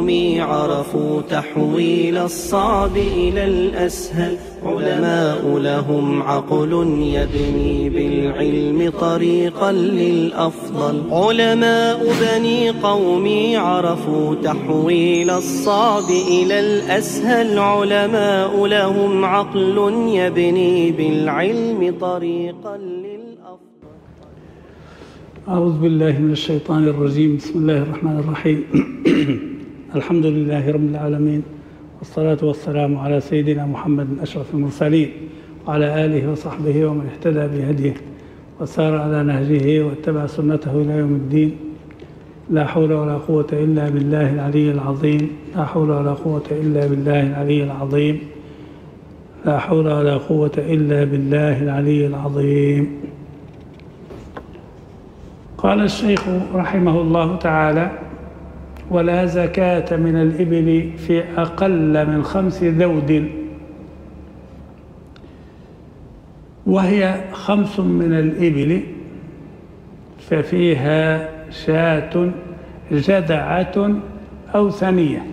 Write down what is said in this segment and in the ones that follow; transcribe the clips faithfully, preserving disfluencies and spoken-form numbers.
قومي عرفوا تحويل الصعب إلى الأسهل، علماء لهم عقل يبني بالعلم طريقا للأفضل. علماء بني قومي عرفوا تحويل الصعب إلى الأسهل، علماء لهم عقل يبني بالعلم طريقا للأفضل. أعوذ بالله من الشيطان الرجيم. بسم الله الرحمن الرحيم. الحمد لله رب العالمين، والصلاة والسلام على سيدنا محمد أشرف المرسلين وعلى آله وصحبه ومن اهتدى بهديه وسار على نهجه واتبع سنته إلى يوم الدين. لا حول ولا قوة إلا بالله العلي العظيم. لا حول ولا قوة إلا بالله العلي العظيم. لا حول ولا قوة إلا بالله العلي العظيم. قال الشيخ رحمه الله تعالى: ولا زكاة من الإبل في أقل من خمس ذود، وهي خمس من الإبل ففيها شاة جدعة أو ثنية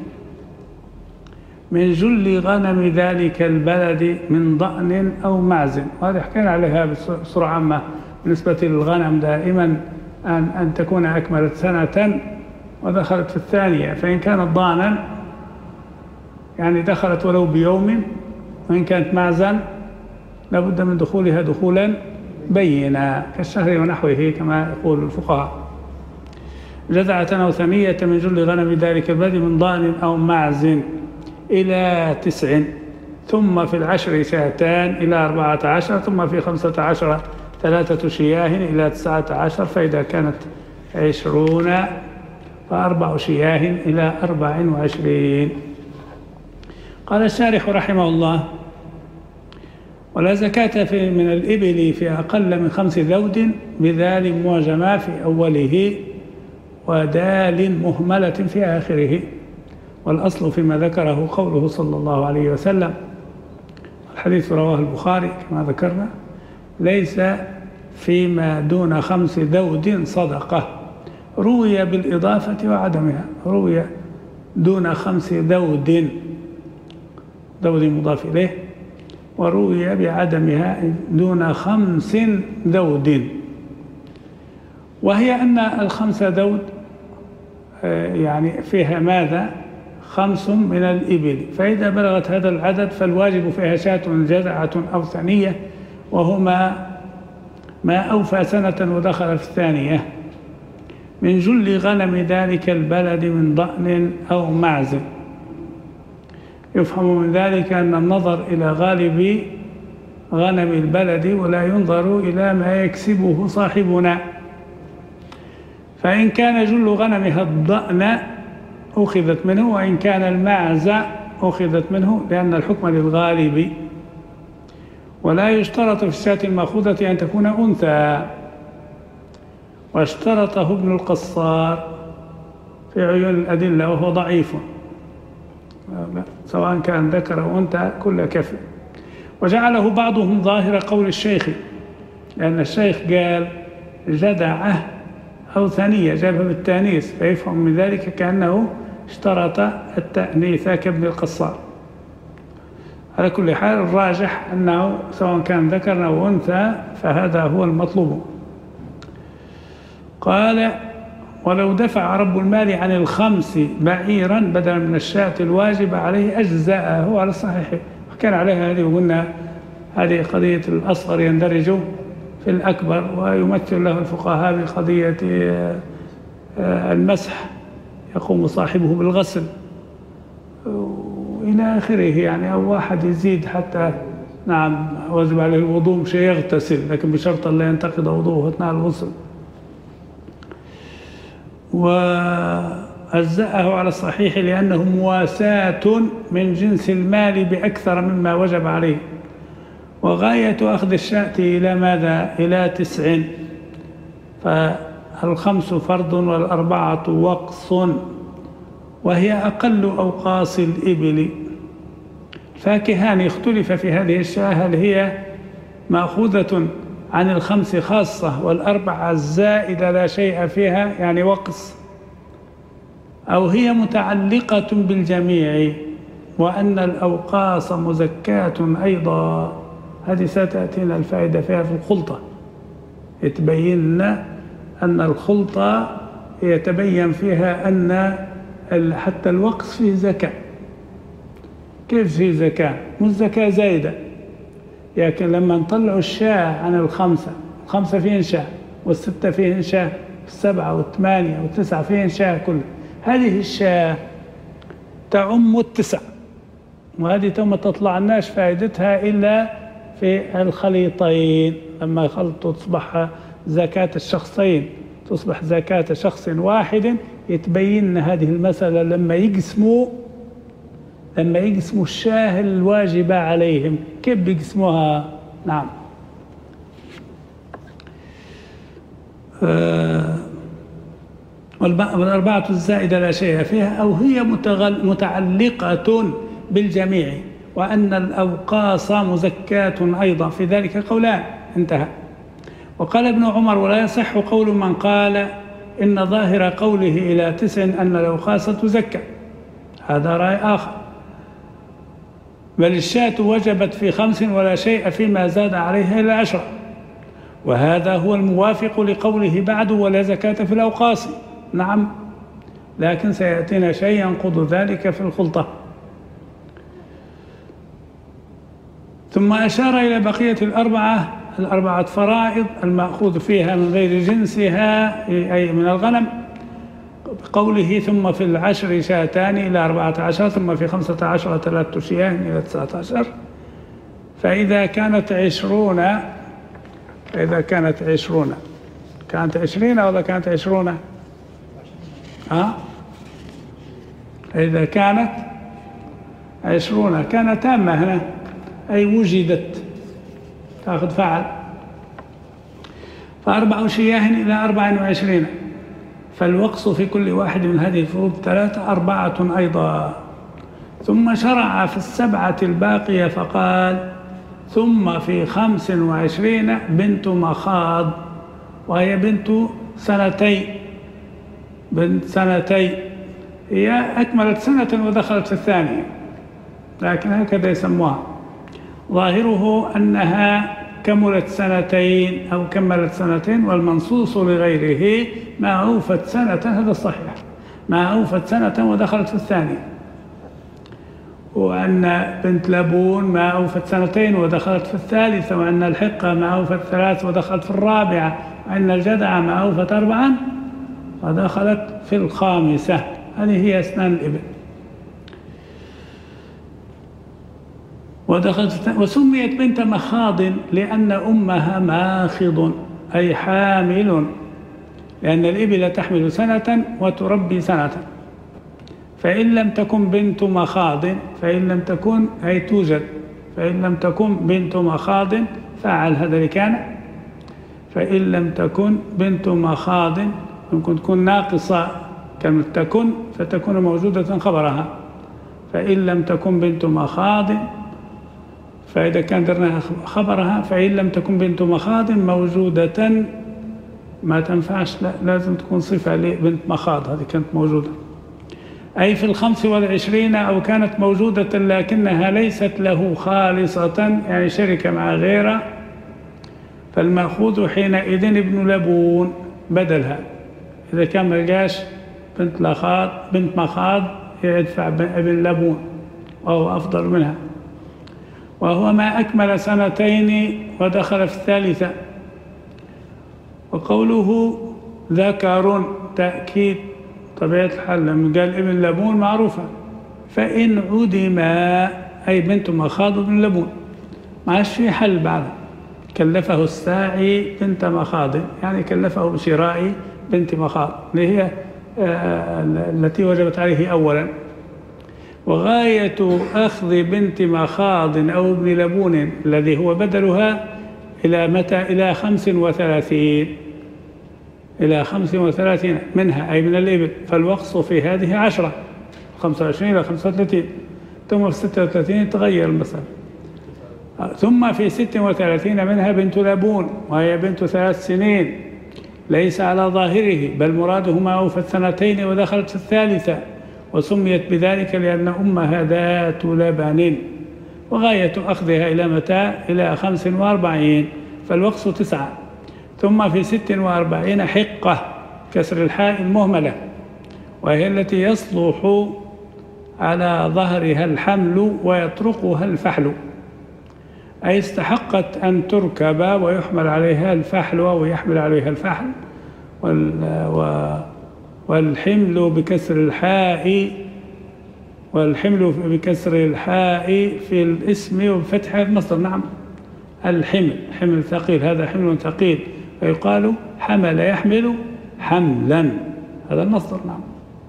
من جل غنم ذلك البلد من ضأن أو معز. وهذا حكينا عليها بصورة عامة بالنسبة للغنم دائما أن, أن تكون أكملت سنة ودخلت في الثانية، فإن كانت ضانا يعني دخلت ولو بيوم، وإن كانت معزا لابد من دخولها دخولا بينا كالشهر ونحوه كما يقول الفقهاء. جدعة أو ثنية من جل غنم ذلك البلد من ضأن أو معز إلى تسع، ثم في العشر شاتان إلى أربعة عشر، ثم في خمسة عشر ثلاثة شياه إلى تسعة عشر، فإذا كانت عشرون فأربع شياه إلى أربع وعشرين. قال الشارح رحمه الله: ولا زكاة في من الإبل في أقل من خمس ذود بذال معجمة في أوله ودال مهملة في آخره. والأصل فيما ذكره قوله صلى الله عليه وسلم، الحديث رواه البخاري كما ذكرنا: ليس فيما دون خمس ذود صدقة. روي بالإضافة وعدمها، روي دون خمس ذود، ذود مضاف إليه، وروي بعدمها دون خمس ذود. وهي أن الخمس ذود يعني فيها ماذا؟ خمس من الإبل، فإذا بلغت هذا العدد فالواجب فيها شاة جدعة أو ثنية، وهما ما أوفى سنة ودخل في الثانية، من جل غنم ذلك البلد من ضأن أو معز. يفهم من ذلك أن النظر إلى غالب غنم البلد ولا ينظر إلى ما يكسبه صاحبنا، فإن كان جل غنمها الضأن أخذت منه، وإن كان المعز أخذت منه، لأن الحكم للغالب. ولا يشترط في الشاة المأخوذة أن تكون أنثى، واشترطه ابن القصار في عيون الأدلة وهو ضعيف، سواء كان ذكر أو أنثى كل كفر. وجعله بعضهم ظاهر قول الشيخ، لأن الشيخ قال جدعة أو ثانية، جابها بالتانيث، فيفهم من ذلك كأنه اشترط التأنيث كابن القصار. على كل حال الراجح أنه سواء كان ذكر أو أنثى فهذا هو المطلوب. قال: ولو دفع رب المال عن الخمس بعيرا بدلا من الشاة الواجب عليه أجزاءه على الصحيح. كان عليها هذه، وقلنا هذه قضية الأصغر يندرج في الأكبر، ويمثل له الفقهاء بقضية المسح، يقوم صاحبه بالغسل إلى آخره، يعني أو واحد يزيد حتى نعم واجب عليه الوضوء مش يغتسل، لكن بشرط لا ينتقض وضوءه أثناء الغسل. وأجزأه على الصحيح لأنه مواساة من جنس المال بأكثر مما وجب عليه. وغاية أخذ الشاة إلى ماذا؟ إلى تسع، فالخمس فرض والأربعة وقص، وهي أقل أوقاص الإبل. فاكهان اختلف في هذه الشاة، هل هي مأخوذة عن الخمس خاصة والأربعة الزائدة لا شيء فيها يعني وقص، أو هي متعلقة بالجميع وأن الأوقاص مزكاة أيضا. هذه ستأتينا الفائدة فيها في الخلطة، يتبين لنا أن الخلطة يتبين فيها أن حتى الوقت فيه زكاة. كيف فيه زكاة؟ مش زكاة زايدة، لكن لما نطلعوا الشاة عن الخمسة، الخمسة فيهن شاة والستة فيهن شاة والسبعة والثمانية والتسعة فيهن شاة كلها، هذه الشاة تعم التسع، وهذه تو ما تطلعناش فائدتها إلا في الخليطين، لما يخلطوا تصبح زكاة الشخصين، تصبح زكاة شخص واحد. يتبين هذه المسألة لما يقسموا لما يقسموا الشاه الواجبة عليهم كيف بيقسموها. نعم. آه والأربعة الزائدة لا شيء فيها أو هي متعلقة بالجميع وأن الأوقاص مزكاة أيضا، في ذلك قولان. انتهى. وقال ابن عمر: ولا يصح قول من قال إن ظاهر قوله إلى تسع أن الأوقاص تزكى، هذا رأي آخر، بل الشاة وجبت في خمس ولا شيء فيما زاد عليها إلى عشرة، وهذا هو الموافق لقوله بعد: ولا زكاة في الأوقاص. نعم، لكن سيأتينا شيء ينقض ذلك في الخلطة. ثم أشار إلى بقية الأربعة الأربعة فرائض المأخوذ فيها من غير جنسها أي من الغنم، بقوله: ثم في العشر شاتان إلى أربعة عشر، ثم في خمسة عشر ثلاثة شياه إلى تسعة عشر. فإذا كانت عشرون فإذا كانت عشرون كانت عشرين ولا كانت عشرون؟ ها؟ إذا كانت عشرون كانت تامة هنا، أي وجدت، تأخذ فعل. فأربع شياه إلى أربع وعشرين، فالوقص في كل واحد من هذه الفروض ثلاثة أربعة أيضا. ثم شرع في السبعة الباقية فقال: ثم في خمس وعشرين بنت مخاض، وهي بنت سنتين بنت سنتين هي أكملت سنة ودخلت في الثانية، لكن هكذا يسموها. ظاهره أنها كملت سنتين أو كملت سنتين، والمنصوص لغيره ما أوفت سنة، هذا الصحيح، ما أوفت سنة ودخلت في الثانية. وأن بنت لبون ما أوفت سنتين ودخلت في الثالثة، وأن الحقة ما أوفت ثلاث ودخلت في الرابعة، وأن الجدعة ما أوفت أربعا ودخلت في الخامسة. هذه هي أسنان الإبل. ودخلت وسميت بنت مخاض لأن أمها ماخض أي حامل، لأن الإبل تحمل سنة وتربي سنة. فإن لم تكن بنت مخاض فإن لم تكن أي توجد فإن لم تكن بنت مخاض فعل هذا اللي كان. فإن لم تكن بنت مخاض ممكن تكون ناقصة، كلمة تكن فتكون موجودة خبرها. فإن لم تكن بنت مخاض، فإذا كان درناها خبرها، فإن لم تكن بنت مخاض موجودة ما تنفعش، لا لازم تكون صفة لبنت مخاض، هذه كانت موجودة. أي في الخمس والعشرين أو كانت موجودة لكنها ليست له خالصة، يعني شركة مع غيره، فالمأخوذ حينئذ ابن لبون بدلها. إذا كان ما لقاش بنت لخاض بنت مخاض يدفع ابن لبون وهو أفضل منها، وهو ما أكمل سنتين ودخل في الثالثة. وقوله ذكر تأكيد طبيعة الحال، لما قال ابن لبون معروفة. فإن عدم أي بنت مخاض بن لبون، ما عادش في حل بعد. كلفه الساعي بنت مخاض، يعني كلفه بشراء بنت مخاض اللي هي التي وجبت عليه أولا. وغاية أخذ بنت مخاض أو ابن لبون الذي هو بدلها إلى متى؟ إلى خمس وثلاثين إلى خمس وثلاثين منها أي من الإبل. فالوقص في هذه عشرة، خمسة وعشرين إلى خمسة وثلاثين، ثم في ستة وثلاثين تغير المسألة. ثم في ستة وثلاثين منها بنت لبون وهي بنت ثلاث سنين، ليس على ظاهره، بل مراده ما أوفى السنتين ودخلت في الثالثة، وسميت بذلك لأن أمها ذات لبن. وغاية أخذها إلى متى؟ إلى خمس وأربعين، فالوقص تسعة. ثم في ست وأربعين حقة كسر الحاء المهملة، وهي التي يصلح على ظهرها الحمل ويطرقها الفحل، أي استحقت أن تركب ويحمل عليها الفحل أو يحمل عليها الفحل. والحمل بكسر الحاء والحمل بكسر الحاء في الاسم وبفتح المصدر. نعم، الحمل حمل ثقيل، هذا حمل ثقيل، فيقال حمل يحمل حملا، هذا المصدر. نعم.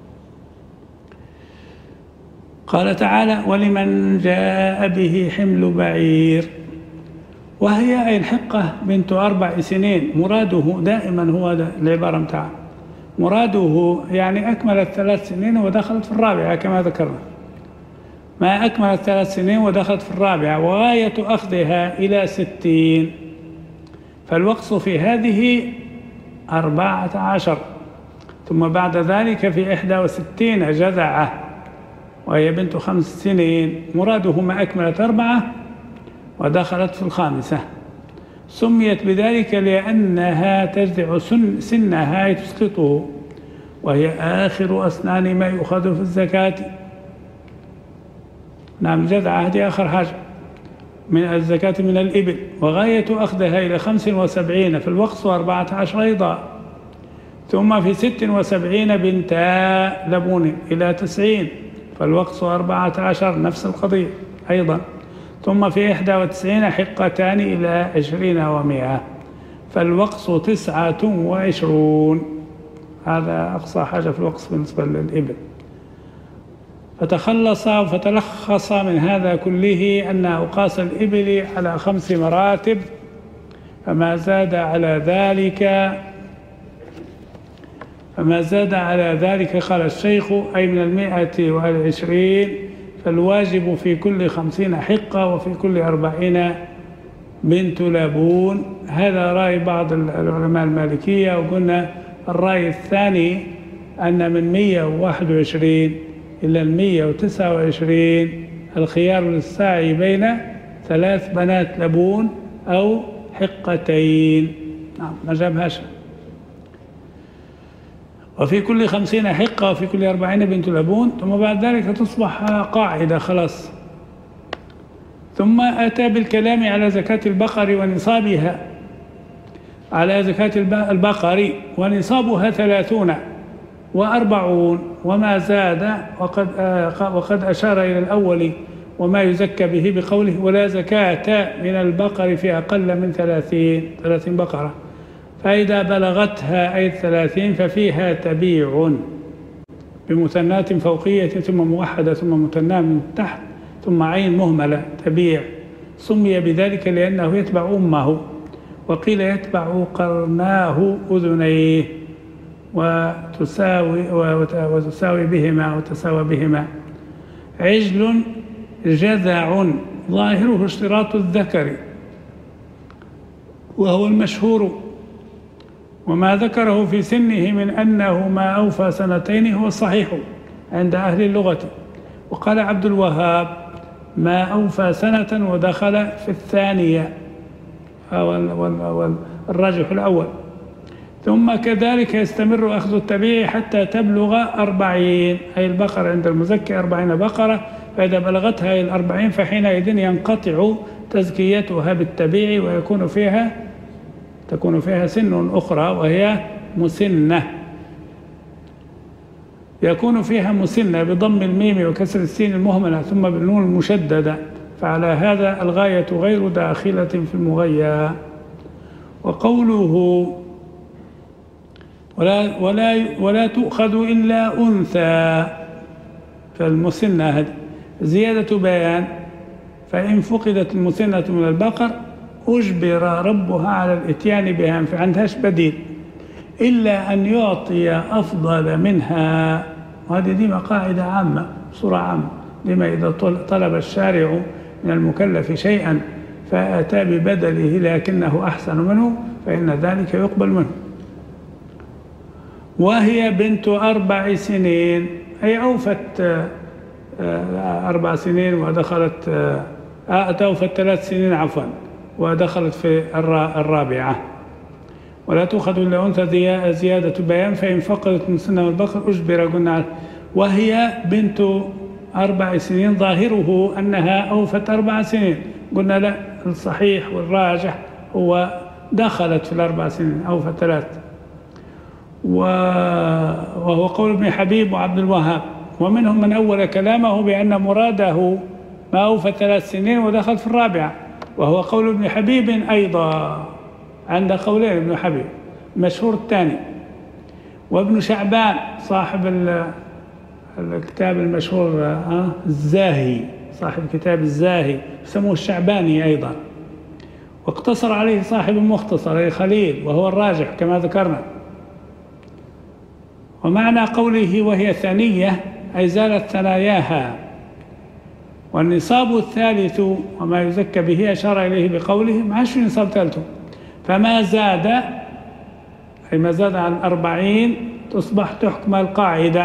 قال تعالى: ولمن جاء به حمل بعير، وهي أي الحقة بنت أربع سنين. مراده دائما هو العبارة متاعه، مراده يعني أكملت ثلاث سنين ودخلت في الرابعة كما ذكرنا، ما أكملت ثلاث سنين ودخلت في الرابعة، وغاية أخذها إلى ستين، فالوقص في هذه أربعة عشر. ثم بعد ذلك في إحدى وستين جذعة، وهي بنت خمس سنين. مراده ما أكملت أربعة ودخلت في الخامسة. سميت بذلك لأنها تجذع سن سنها تسقطه، وهي آخر أسنان ما يؤخذ في الزكاة. نعم، جذعة هذه آخر حاجة من الزكاة من الإبل. وغاية أخذها إلى خمس وسبعين، في الوقص أربعة عشر أيضا. ثم في ست وسبعين بنتا لبون إلى تسعين، فالوقص أربعة عشر، نفس القضية أيضا. ثم في إحدى وتسعين حقتان إلى عشرين ومائة، فالوقص تسعة وعشرون. هذا أقصى حاجة في الوقص بالنسبة للإبل. فتخلص فتلخص من هذا كله أن أوقاص الإبل على خمس مراتب، فما زاد على ذلك فما زاد على ذلك قال الشيخ أي من المائة والعشرين، فالواجب في كل خمسين حقة وفي كل أربعين بنت لبون. هذا رأي بعض العلماء المالكية. وقلنا الرأي الثاني أن من مائة وواحد وعشرين إلى المائة وتسعة وعشرين الخيار للسعي بين ثلاث بنات لبون أو حقتين. نعم، ما جابهاش. وفي كل خمسين حقة وفي كل أربعين بنت لبون. ثم بعد ذلك تصبح قاعدة خلاص. ثم أتى بالكلام على زكاة البقر ونصابها، على زكاة البقر ونصابها ثلاثون وأربعون وما زاد، وقد وقد أشار إلى الأول وما يزكى به بقوله: ولا زكاة من البقر في أقل من ثلاثين ثلاثين بقرة، فإذا بلغتها أي الثلاثين ففيها تبيع بمثنات فوقية ثم موحدة ثم مثنى من تحت ثم عين مهملة تبيع. سمي بذلك لأنه يتبع أمه، وقيل يتبع قرناه أذنيه وتساوي وتساوي بهما وتساوى بهما. عجل جذع ظاهره اشتراط الذكر وهو المشهور، وما ذكره في سنه من أنه ما أوفى سنتين هو الصحيح عند أهل اللغة. وقال عبد الوهاب: ما أوفى سنة ودخل في الثانية، والراجح الأول. ثم كذلك يستمر أخذ التبيع حتى تبلغ أربعين، أي البقرة عند المزكي أربعين بقرة، فإذا بلغتها إلى الأربعين فحينئذ ينقطع تزكيتها بالتبيع، ويكون فيها تكون فيها سن أخرى وهي مسنة، يكون فيها مسنة بضم الميم وكسر السين المهملة ثم بالنون المشددة، فعلى هذا الغاية غير داخلة في المغيّة. وقوله ولا, ولا, ولا تؤخذ إلا أنثى، فالمسنة هذه زيادة بيان، فإن فقدت المسنة من البقر أجبر ربها على الإتيان بها، فعندهاش بديل إلا أن يعطي أفضل منها. وهذه دي قاعدة عامة بصورة عامة، لما إذا طلب الشارع من المكلف شيئا فأتى ببدله لكنه أحسن منه فإن ذلك يقبل منه. وهي بنت أربع سنين، هي أوفت أربع سنين ودخلت أوفت ثلاث سنين عفوا ودخلت في الرابعة. ولا تؤخذ إلا أنثى زيادة بيان، فإن فقدت من سنة البقر أجبر. قلنا وهي بنت أربع سنين ظاهره أنها أوفت أربع سنين، قلنا لا، الصحيح والراجح هو دخلت في الأربع سنين أوفت ثلاث. وهو قول ابن حبيب وعبد الوهاب، ومنهم من أول كلامه بأن مراده ما أوفت ثلاث سنين ودخل في الرابعة، وهو قول ابن حبيب أيضا، عند قولين ابن حبيب المشهور الثاني. وابن شعبان صاحب الكتاب المشهور الزاهي، صاحب كتاب الزاهي يسموه الشعباني أيضا، واقتصر عليه صاحب المختصر أي خليل، وهو الراجح كما ذكرنا. ومعنى قوله وهي ثانية أي زالت ثناياها. والنصاب الثالث وما يزكى به أشار إليه بقوله ما عادش نصاب ثالثه، فما زاد أي ما زاد عن أربعين تصبح تحكم القاعدة،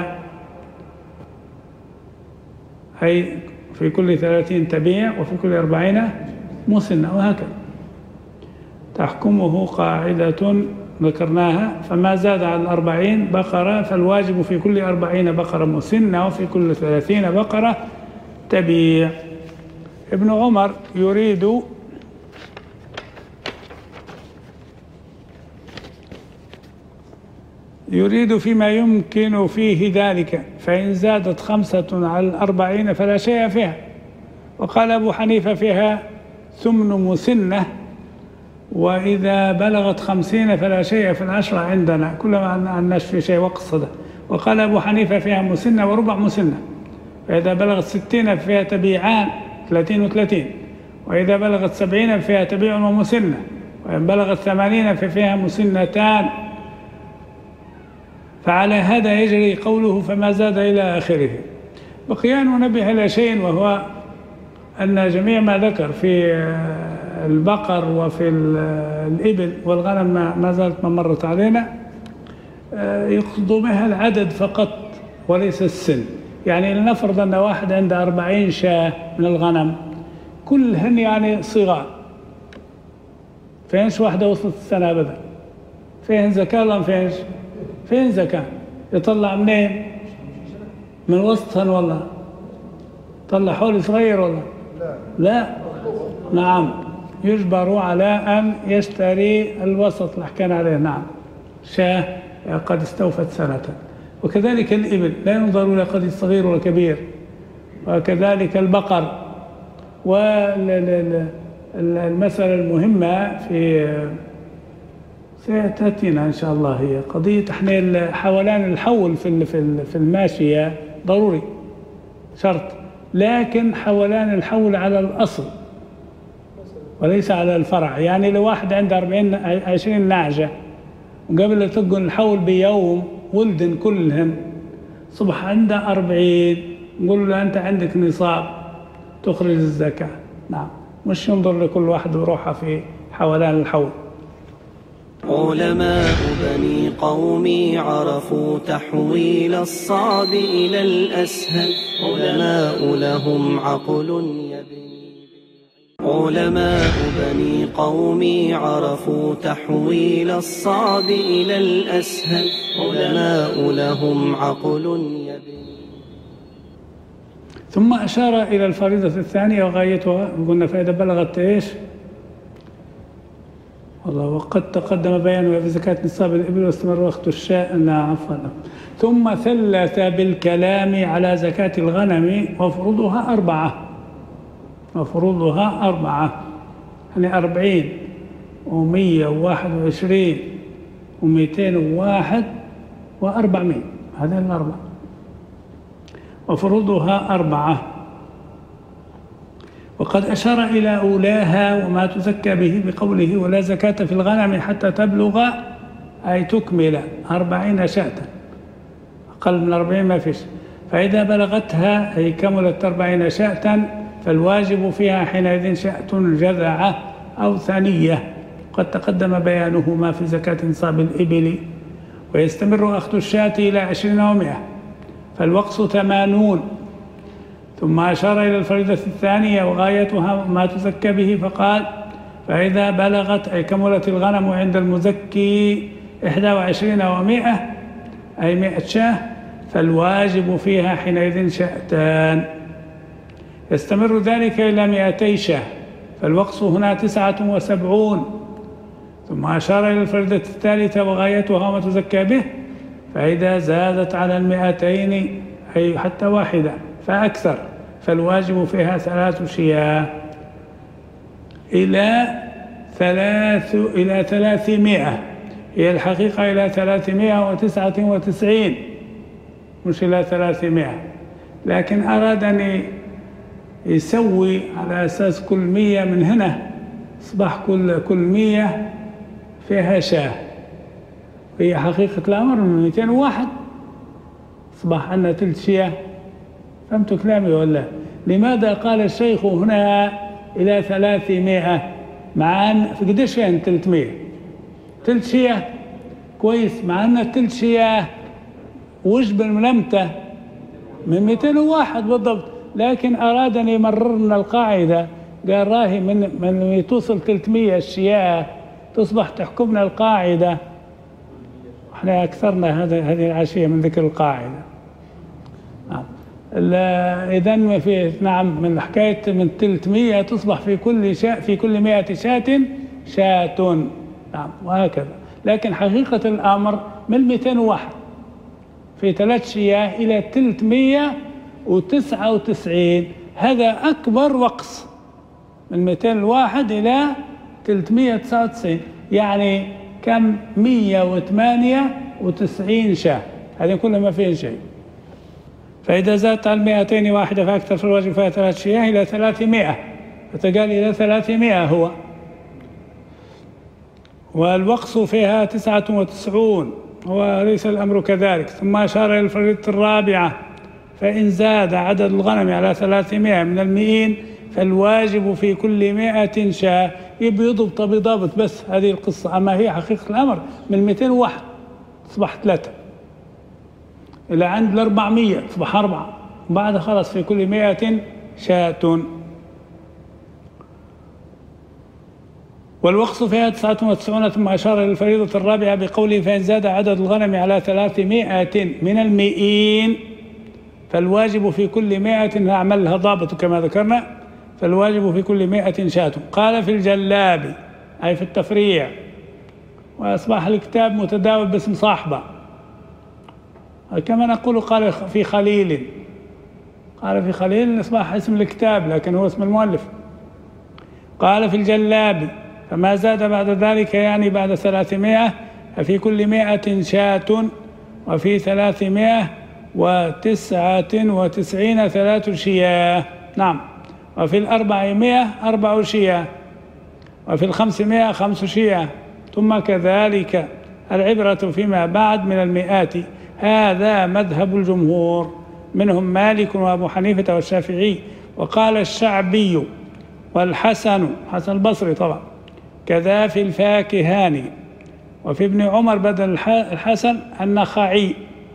أي في كل ثلاثين تبيع وفي كل أربعين مسنة، وهكذا تحكمه قاعدة ذكرناها. فما زاد عن أربعين بقرة فالواجب في كل أربعين بقرة مسنة وفي كل ثلاثين بقرة تبيع. ابن عمر يريد يريد فيما يمكن فيه ذلك، فإن زادت خمسة على الأربعين فلا شيء فيها. وقال أبو حنيفة فيها ثمن مسنة، وإذا بلغت خمسين فلا شيء في العشرة عندنا، كلما عناش في شيء وقصده. وقال أبو حنيفة فيها مسنة وربع مسنة، فإذا بلغت ستين فيها تبيعان ثلاثين وثلاثين، وإذا بلغت سبعين فيها تبيع ومسنة، وإن بلغت ثمانين ففيها مسنتان. فعلى هذا يجري قوله فما زاد إلى آخره. بقي أن ننبه إلى شيء، وهو أن جميع ما ذكر في البقر وفي الإبل والغنم ما زالت ما مرت علينا يقصد بها العدد فقط وليس السن. يعني لنفرض أن واحد عنده أربعين شاة من الغنم كلهن يعني صغار، فينش واحدة وصلت السنة أبدا، فين زكاة ولا فينش؟ فين زكاة؟ يطلع منين؟ من وسطهن والله؟ طلع حول صغير والله؟ لا. نعم، يجبر على أن يشتري الوسط اللي حكينا عليه. نعم، شاة قد استوفت سنة. وكذلك الإبل لا ينظر إلى قد صغير ولا كبير، وكذلك البقر. والمسألة المهمة في سيأتينا إن شاء الله هي قضية تحميل حولان الحول في في الماشية ضروري شرط، لكن حولان الحول على الأصل وليس على الفرع. يعني لو واحد عنده أربعين عشرين نعجة وقبل يطقن الحول بيوم ولدن كلهن صبح عنده أربعين، نقول له أنت عندك نصاب تخرج الزكاة. نعم، مش ينظر لكل واحد وروحها في حولان الحول. علماء بني قومي عرفوا تحويل الصعب إلى الأسهل، علماء لهم عقل يبني. علماء بني قومي عرفوا تحويل الصعب إلى الأسهل، علماء لهم عقل يبني. ثم أشار إلى الفريضة الثانية وغايتها، قلنا فإذا بلغت إيش؟ والله وقد تقدم بيانها في زكاة نصاب الإبل واستمر وقت الشاء. نعم عفوا. ثم ثلث بالكلام على زكاة الغنم وفروضها أربعة، وفروضها أربعة يعني أربعين ومية وواحد وعشرين ومئتين وواحد وأربعمائة، هذه الأربعة وفروضها أربعة. وقد أشار إلى أولاها وما تزكى به بقوله ولا زكاة في الغنم حتى تبلغ أي تكمل أربعين شاة، أقل من أربعين ما فيش. فإذا بلغتها أي كملت أربعين شاة فالواجب فيها حينئذ شاة جذعة أو ثانية، قد تقدم بيانهما في زكاة نصاب الإبل. ويستمر أخذ الشاة إلى عشرين ومائة، فالوقص ثمانون. ثم أشار إلى الفريضة الثانية وغايتها ما تزكى به فقال: فإذا بلغت أي كملت الغنم عند المزكي إحدى وعشرين ومائة أي مائة شاة، فالواجب فيها حينئذ شاتان، يستمر ذلك إلى مائتي شاة، فالوقص هنا تسعة وسبعون. ثم أشار إلى الفريضة الثالثة وغايتها ما تزكى به، فإذا زادت على المائتين أي حتى واحدة فأكثر، فالواجب فيها ثلاث شياه إلى ثلاث إلى ثلاثمائة، هي الحقيقة إلى ثلاثمائة وتسعة وتسعين مش إلى ثلاثمائة، لكن أراد أن يسوي على أساس كل مية من هنا أصبح كل كل مية فيها شاه، هي حقيقة الأمر من مئتين وواحد أصبح عندنا ثلث شياه. فهمتوا كلامي ولا؟ لماذا قال الشيخ هنا إلى ثلاثمائة مع أن في قديش يعني ثلاثمائة؟ ثلث شياه كويس، مع أن ثلث شياه وجب من امتى؟ من مئتين وواحد بالضبط، لكن أراد أن يمرر لنا القاعدة، قال راهي من من توصل ثلاثمائة الشياه تصبح تحكمنا القاعدة. احنا أكثرنا هذا هذه العشية من ذكر القاعدة. نعم. إذن في نعم من حكاية من ثلاثمائة تصبح في كل شاة في كل مائة شاة شاة، نعم، وهكذا. لكن حقيقة الأمر من مئتين وواحد في ثلاث شياه إلى ثلاثمائة وتسعة وتسعين، هذا أكبر وقص من مئتين وواحد إلى ثلاثمائة وتسعة وتسعين، يعني كم؟ مئة وثمانية وتسعين شاة، هذه كلها ما فيه شيء. فإذا زادت على المائتين واحدة فأكثر فالواجب فيها ثلاث شياه إلى ثلاثمائة، فتقال إلى ثلاثمائة هو، والوقص فيها تسعة وتسعون، وليس الأمر كذلك. ثم أشار إلى الفريضة الرابعة: فإن زاد عدد الغنم على ثلاثمائة من المئين فالواجب في كل مائة شاة. يبي يضبط بضابط بس هذه القصة، أما هي حقيقة الأمر من مئتين وواحد تصبح ثلاثة إلى عند الأربعمائة تصبح أربعة، وبعد خلص في كل مائة شاة. والوقص فيها تسعة وتسعون. ثم أشار إلى الفريضة الرابعة بقوله: فإن زاد عدد الغنم على ثلاثمائة من المئين فالواجب في كل مائة، نعملها ضابط كما ذكرنا، فالواجب في كل مائة شاة. قال في الجلاب أي في التفريع، وأصبح الكتاب متداول باسم صاحبه، كما نقول قال في خليل، قال في خليل أصبح اسم الكتاب لكن هو اسم المؤلف. قال في الجلاب: فما زاد بعد ذلك يعني بعد ثلاثمائة ففي كل مائة شاة، وفي ثلاثمائة وتسعة وتسعين ثلاث شياه، نعم، وفي الأربعمائة أربع شياه، وفي الخمسمائة خمس شياه، ثم كذلك. العبرة فيما بعد من المئات، هذا مذهب الجمهور، منهم مالك وأبو حنيفة والشافعي. وقال الشعبي والحسن، حسن البصري طبعا، كذا في الفاكهاني، وفي ابن عمر بدل الحسن النخعي.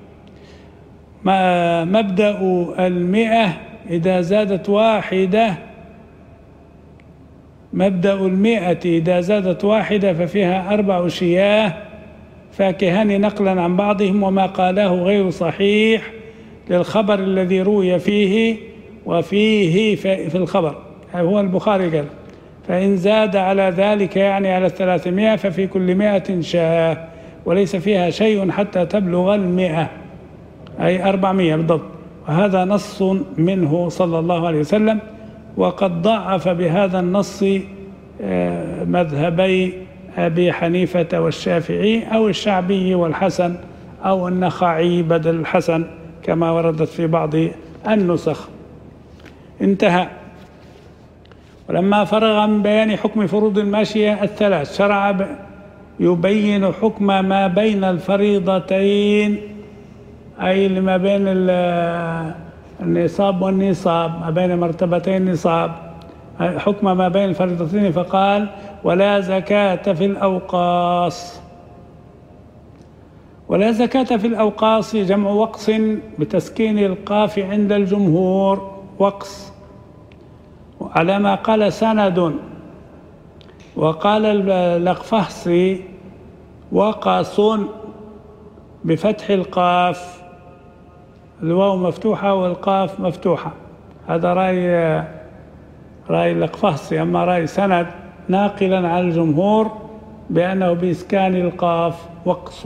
ما مبدأ المئة إذا زادت واحدة، مبدأ المئة إذا زادت واحدة ففيها أربع شياه، فاكهان نقلا عن بعضهم، وما قاله غير صحيح للخبر الذي روي فيه وفيه في الخبر، هو البخاري قال: فإن زاد على ذلك يعني على الثلاثمائة ففي كل مائة شاة، وليس فيها شيء حتى تبلغ المئة أي أربعمائة بالضبط. وهذا نص منه صلى الله عليه وسلم، وقد ضعف بهذا النص مذهبي أبي حنيفة والشافعي، أو الشعبي والحسن، أو النخعي بدل الحسن كما وردت في بعض النسخ. انتهى. ولما فرغ من بيان حكم فروض الماشية الثلاث شرع يبين حكم ما بين الفريضتين، أي ما بين النصاب والنصاب، ما بين مرتبتين النصاب، حكم ما بين الفريضتين، فقال: ولا زكاة في الأوقاص. ولا زكاة في الأوقاص جمع وقص بتسكين القاف عند الجمهور، وقص، على ما قال سند. وقال الأقفهصي وقص بفتح القاف، الواو مفتوحة والقاف مفتوحة. هذا رأي رأي الأقفهصي. أما رأي سند ناقلا عن الجمهور بأنه بإسكان القاف وقص،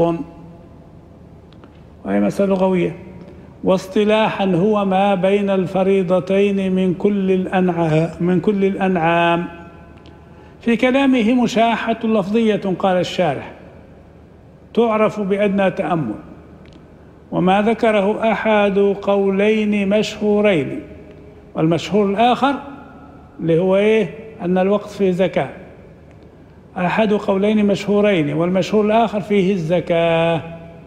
وهي مسألة لغوية. واصطلاحا هو ما بين الفريضتين من كل الأنعام من كل الأنعام. في كلامه مشاحة لفظية قال الشارح تعرف بأدنى تأمل، وما ذكره أحد قولين مشهورين، والمشهور الآخر اللي هو إيه؟ أن الوقت فيه زكاة. أحد قولين مشهورين والمشهور الآخر فيه الزكاة.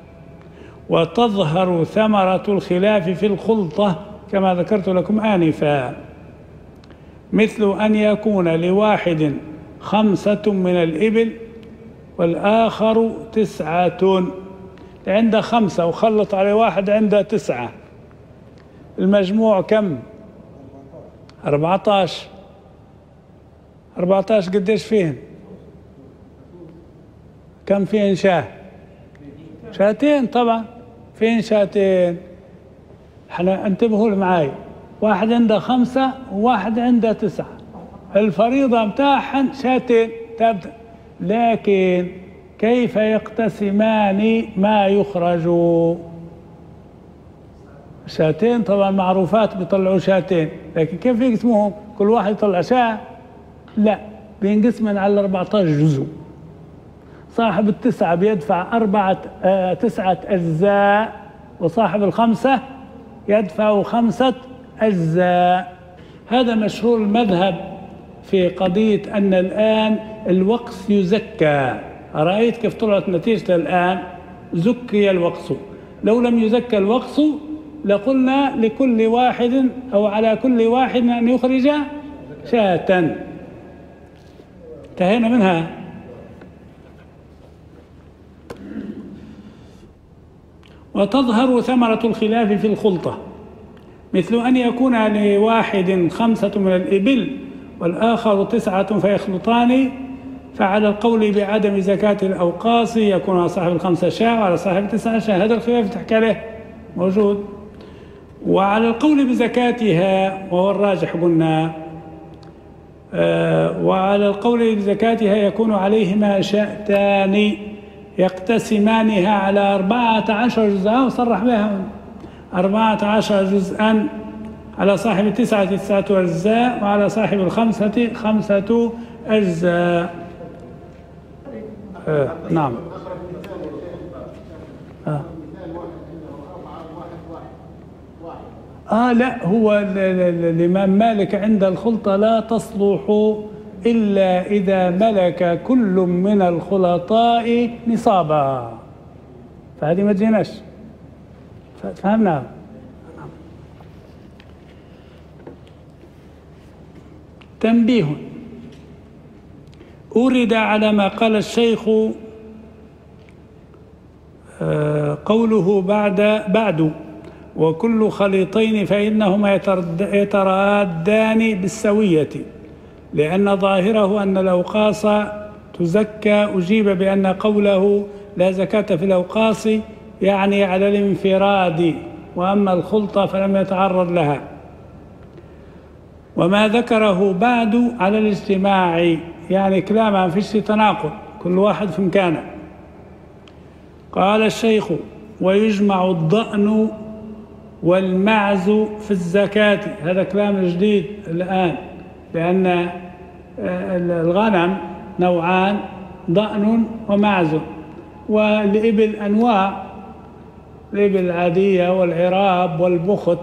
وتظهر ثمرة الخلاف في الخلطة كما ذكرت لكم آنفا، مثل أن يكون لواحد خمسة من الإبل والآخر تسعة، عنده خمسة وخلط على واحد عنده تسعة، المجموع كم؟ أربعة عشر. أربعة عشر قديش فيهن؟ كم فيهن شاه؟ شاتين طبعا، فين شاتين؟ احنا انتبهوا معاي، واحد عنده خمسة وواحد عنده تسعة، الفريضة متاعهن شاتين تبدأ. لكن كيف يقتسمان ما يخرج؟ شاتين طبعا معروفات بيطلعوا شاتين، لكن كيف يقسموهم؟ كل واحد يطلع شاة؟ لا، بينقسمن على أربعة عشر جزء. صاحب التسعة بيدفع أربعة آه تسعة أجزاء، وصاحب الخمسة يدفع خمسة أجزاء. هذا مشهور المذهب في قضية أن الآن الوقص يزكى. رأيت كيف طلعت نتيجة الآن؟ زكي الوقص. لو لم يزكى الوقص لقلنا لكل واحد أو على كل واحد أن يخرج شاة، انتهينا منها. وتظهر ثمرة الخلاف في الخلطة، مثل أن يكون لواحد خمسة من الإبل والآخر تسعة فيخلطان، فعلى القول بعدم زكاة الأوقاص يكون على صاحب الخمسة شاة وعلى صاحب التسعة شاة. هذا الخلاف تحكي عليه موجود. وعلى القول بزكاتها وهو الراجح قلنا، آه وعلى القول بزكاتها يكون عليهما شاتان يقتسمانها على أربعة عشر جزءا، وصرح بها أربعة عشر جزءا، على صاحب التسعة تسعة أجزاء وعلى صاحب الخمسة خمسة أجزاء. آه نعم. آه. آه لا، هو الإمام مالك عند الخلطة لا تصلح إلا إذا ملك كل من الخلطاء نصابا، فهذه ما تجيناش. فهمنا؟ تنبيه: أورد على ما قال الشيخ قوله بعد بعد وكل خليطين فإنهما يترادان بالسوية، لأن ظاهره أن الأوقاص تزكى. أجيب بأن قوله لا زكاة في الأوقاص يعني على الانفراد، وأما الخلطة فلم يتعرض لها. وما ذكره بعد على الاجتماع، يعني كلام ما فيش تناقض، كل واحد في مكانه. قال الشيخ: ويجمع الضأن والمعز في الزكاة. هذا كلام جديد الآن، لأن الغنم نوعان، ضأن ومعز، والإبل أنواع، الإبل العادية والعراب والبخت،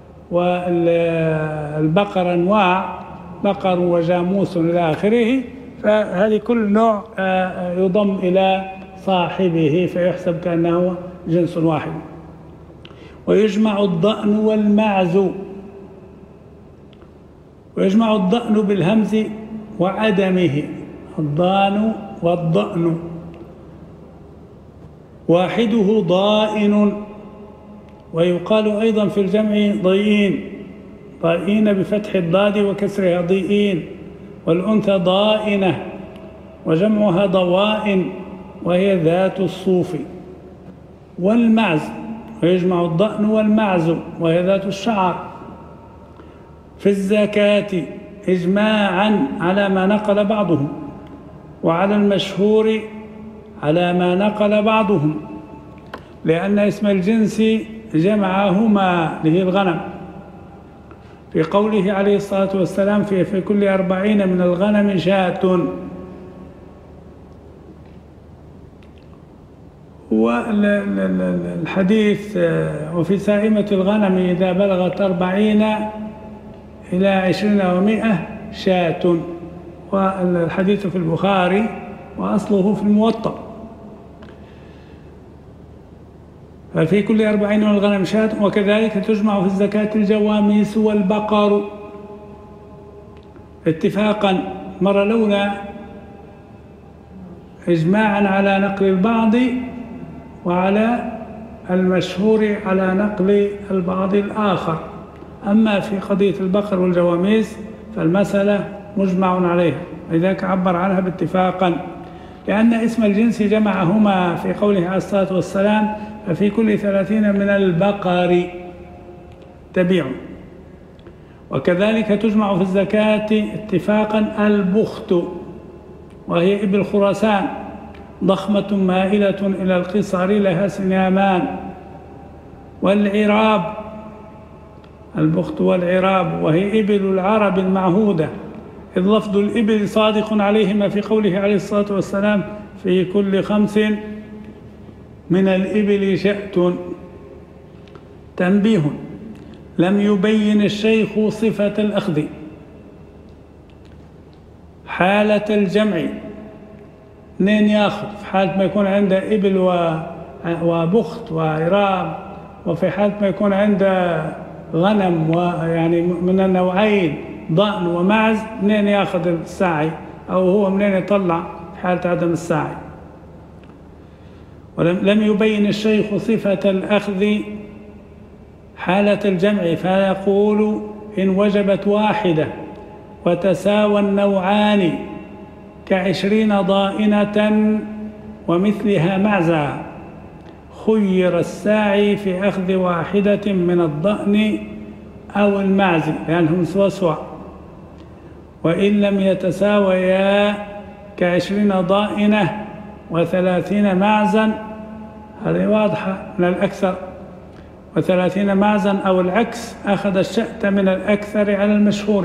والبقر أنواع، بقر وجاموس إلى آخره. فهذه كل نوع يضم إلى صاحبه فيحسب كأنه جنس واحد. ويجمع الضأن والمعز، ويجمع الضأن بالهمز وعدمه، الضان والضأن. واحده ضائن، ويقال أيضا في الجمع ضيئين، ضائين بفتح الضاد وكسرها ضيئين، والأنثى ضائنة وجمعها ضوائن وهي ذات الصوف. والمعز، ويجمع الضأن والمعز وهي ذات الشعر. في الزكاة إجماعا على ما نقل بعضهم، وعلى المشهور على ما نقل بعضهم، لأن اسم الجنس جمعهما له الغنم، في قوله عليه الصلاة والسلام في, في كل أربعين من الغنم شاة. والحديث وفي سائمة الغنم إذا بلغت أربعين إلى عشرين ومائة شاة، والحديث في البخاري وأصله في الموطأ. ففي كل أربعين من الغنم شاة. وكذلك تجمع في الزكاة الجواميس والبقر اتفاقا، مرة لولا إجماعا على نقل البعض، وعلى المشهور على نقل البعض الآخر. أما في قضية البقر والجواميس فالمسألة مجمع عليها، لذلك عبر عنها باتفاقا، لأن اسم الجنس جمعهما في قوله عليه الصلاة والسلام ففي كل ثلاثين من البقر تبيع. وكذلك تجمع في الزكاة اتفاقا البخت، وهي إبل خراسان ضخمة مائلة إلى القصر لها سنامان. والعراب، البخت والعراب وهي إبل العرب المعهودة، إذ لفظ الإبل صادق عليهما في قوله عليه الصلاة والسلام في كل خمس من الإبل شأت. تنبيه: لم يبين الشيخ صفة الأخذ حالة الجمع، منين ياخذ؟ في حالة ما يكون عنده إبل وبخت وعراب، وفي حالة ما يكون عنده غنم ويعني من النوعين ضأن ومعز، منين ياخذ الساعي؟ أو هو منين يطلع في حالة عدم الساعي؟ ولم يبين الشيخ صفة الأخذ حالة الجمع، فيقول إن وجبت واحدة وتساوى النوعان كعشرين ضائنة ومثلها معزا، خير الساعي في أخذ واحدة من الضأن أو المعز لأنهم سوا سوا. وإن لم يتساويا كعشرين ضائنة وثلاثين معزا، هذه واضحة من الأكثر، وثلاثين معزا أو العكس أخذ الشأت من الأكثر على المشهور.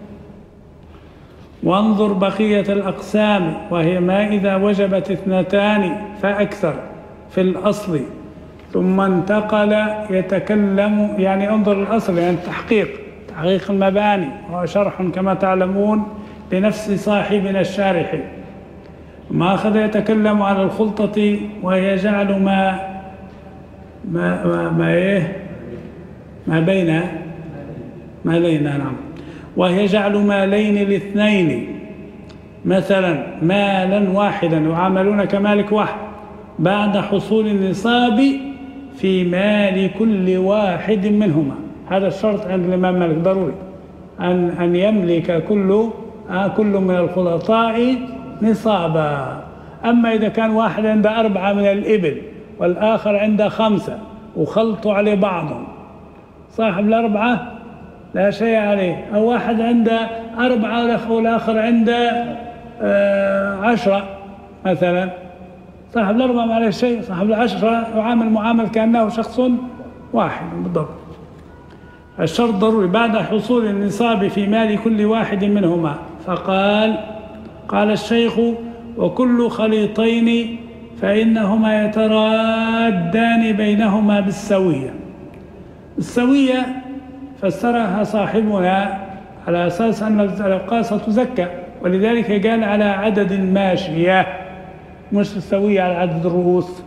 وانظر بقية الأقسام، وهي ما إذا وجبت اثنتان فأكثر في الأصل ثم انتقل يتكلم، يعني انظر الأصل يعني التحقيق، تحقيق المباني، وهو شرح كما تعلمون لنفس صاحبنا الشارح. ما أخذ يتكلم على الخلطة، وهي جعل ما ما ما, ما إيه ما بين ما لينا نعم وهي جعل مالين الاثنين، مثلا مالا واحدا يعاملون كمالك واحد بعد حصول النصاب في مال كل واحد منهما. هذا الشرط عند الإمام مالك ضروري، أن أن يملك كل كل من الخلطاء نصابا. أما إذا كان واحد عنده أربعة من الإبل والآخر عنده خمسة وخلطوا عليه بعضهم، صاحب الأربعة لا شيء عليه، أو واحد عنده أربعة والآخر عنده عشرة مثلا، صاحب الأربعة ما عليه شيء، صاحب العشرة يعامل معامل كأنه شخص واحد بالضبط. الشرط ضروري بعد حصول النصاب في مال كل واحد منهما. فقال قال الشيخ: وكل خليطين فإنهما يترادان بينهما بالسوية. السوية فسرها صاحبنا على أساس أن الأوقاص تزكى، ولذلك قال على عدد الماشية، مش السوية على عدد الرؤوس.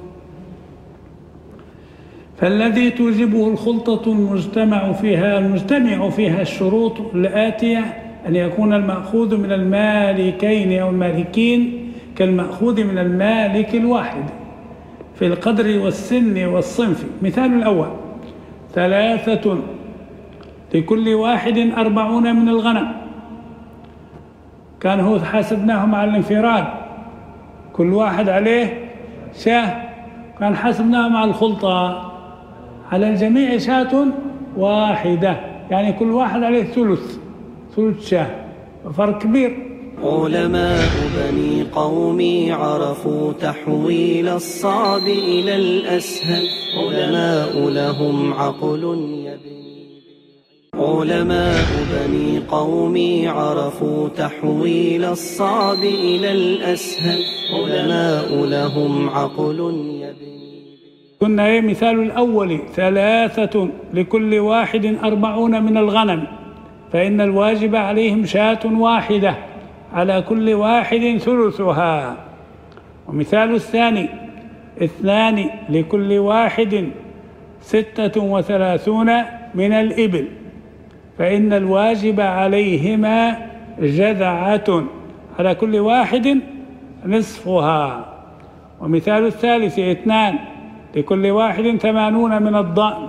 فالذي توجبه الخلطة المجتمع فيها المجتمع فيها الشروط الآتية: أن يكون المأخوذ من المالكين أو المالكين كالمأخوذ من المالك الواحد، في القدر والسن والصنف. مثال الأول: ثلاثة لكل واحد أربعون من الغنم. كان هو حاسبناهم على الانفراد، كل واحد عليه شاة. كان حاسبناهم على الخلطة على الجميع شاة واحدة، يعني كل واحد عليه ثلث ثلث شاة، فرق كبير. علماء بني قومي عرفوا تحويل الصعب إلى الأسهل. علماء لهم عقل يبني. علماء بني قومي عرفوا تحويل الصعب إلى الأسهل. علماء لهم عقل يبني. كنا ايه مثال الأول: ثلاثة لكل واحد أربعون من الغنم، فإن الواجب عليهم شاة واحدة على كل واحد ثلثها. ومثال الثاني: اثنان لكل واحد ستة وثلاثون من الإبل، فإن الواجب عليهما جذعة على كل واحد نصفها. ومثال الثالث: اثنان لكل واحد ثمانون من الضأن،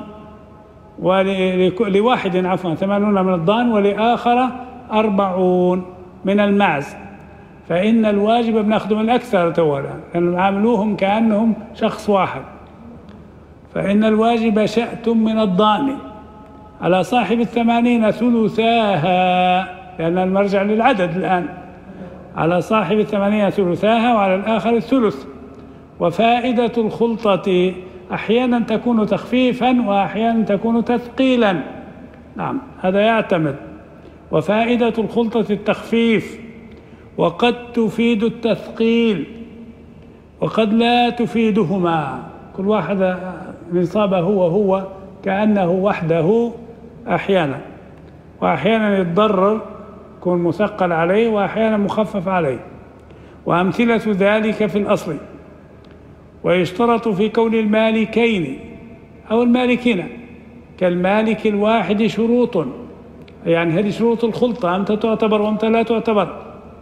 ولواحد عفوا ثمانون من الضأن، ولآخر أربعون من المعز، فإن الواجب بناخذ من أكثر تولا، لأن عاملوهم كأنهم شخص واحد. فإن الواجب شأت من الضأن على صاحب الثمانين ثلثاها، لأن المرجع للعدد الآن، على صاحب الثمانين ثلثاها وعلى الآخر الثلث. وفائدة الخلطة أحيانا تكون تخفيفا وأحيانا تكون تثقيلا. نعم، هذا يعتمد. وفائدة الخلطة التخفيف، وقد تفيد التثقيل وقد لا تفيدهما. كل واحد نصابه هو هو كأنه وحده أحيانا، وأحيانا يتضرر يكون مثقل عليه وأحيانا مخفف عليه. وأمثلة ذلك في الأصل. ويشترط في كون المالكين أو المالكين كالمالك الواحد شروط، يعني هذه شروط الخلطة، أمتى تعتبر وأمتى لا تعتبر.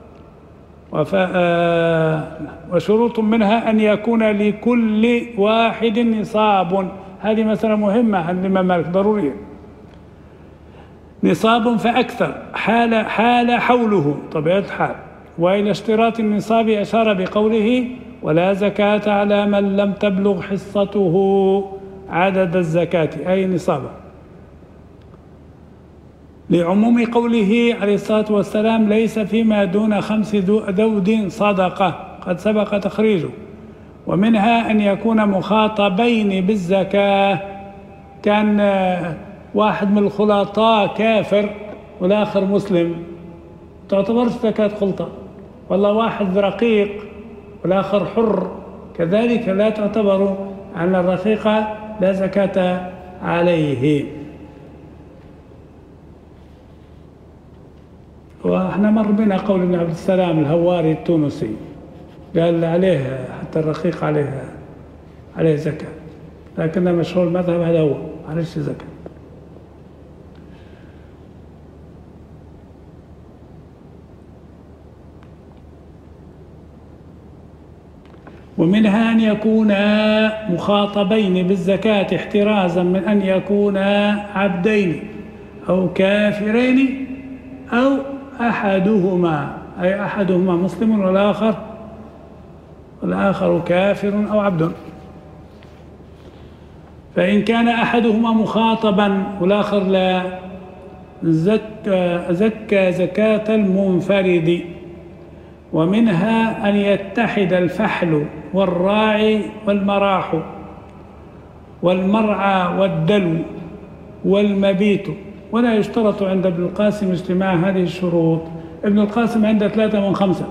وشروط منها أن يكون لكل واحد نصاب. هذه مسألة مهمة عند الإمام مالك ضرورية. نصاب فأكثر حال حال حوله، طبيعة الحال. وإلى اشتراط النصاب أشار بقوله: ولا زكاة على من لم تبلغ حصته عدد الزكاة، أي نصابه. لعموم قوله عليه الصلاة والسلام: ليس فيما دون خمس ذود صدقة، قد سبق تخريجه. ومنها أن يكون مخاطبين بالزكاة، كان واحد من الخلطاء كافر والآخر مسلم، تعتبر زكاة خلطة. والله واحد رقيق والآخر حر، كذلك لا تعتبر، أن الرقيق لا زكاة عليه. واحنا مر بنا قول ابن عبد السلام الهواري التونسي، قال عليه حتى الرقيق عليه عليه زكاة، لكن مشهور المذهب هذا هو معلش زكاة. ومنها أن يكونا مخاطبين بالزكاة احترازا من أن يكونا عبدين أو كافرين أو أحدهما، أي أحدهما مسلم والآخر والآخر كافر أو عبد. فإن كان أحدهما مخاطبا والآخر لا، زكى زكى زكاة المنفرد. ومنها أن يتحد الفحل والراعي والمراح والمرعى والدلو والمبيت. ولا يشترط عند ابن القاسم اجتماع هذه الشروط. ابن القاسم عنده ثلاثة من خمسة،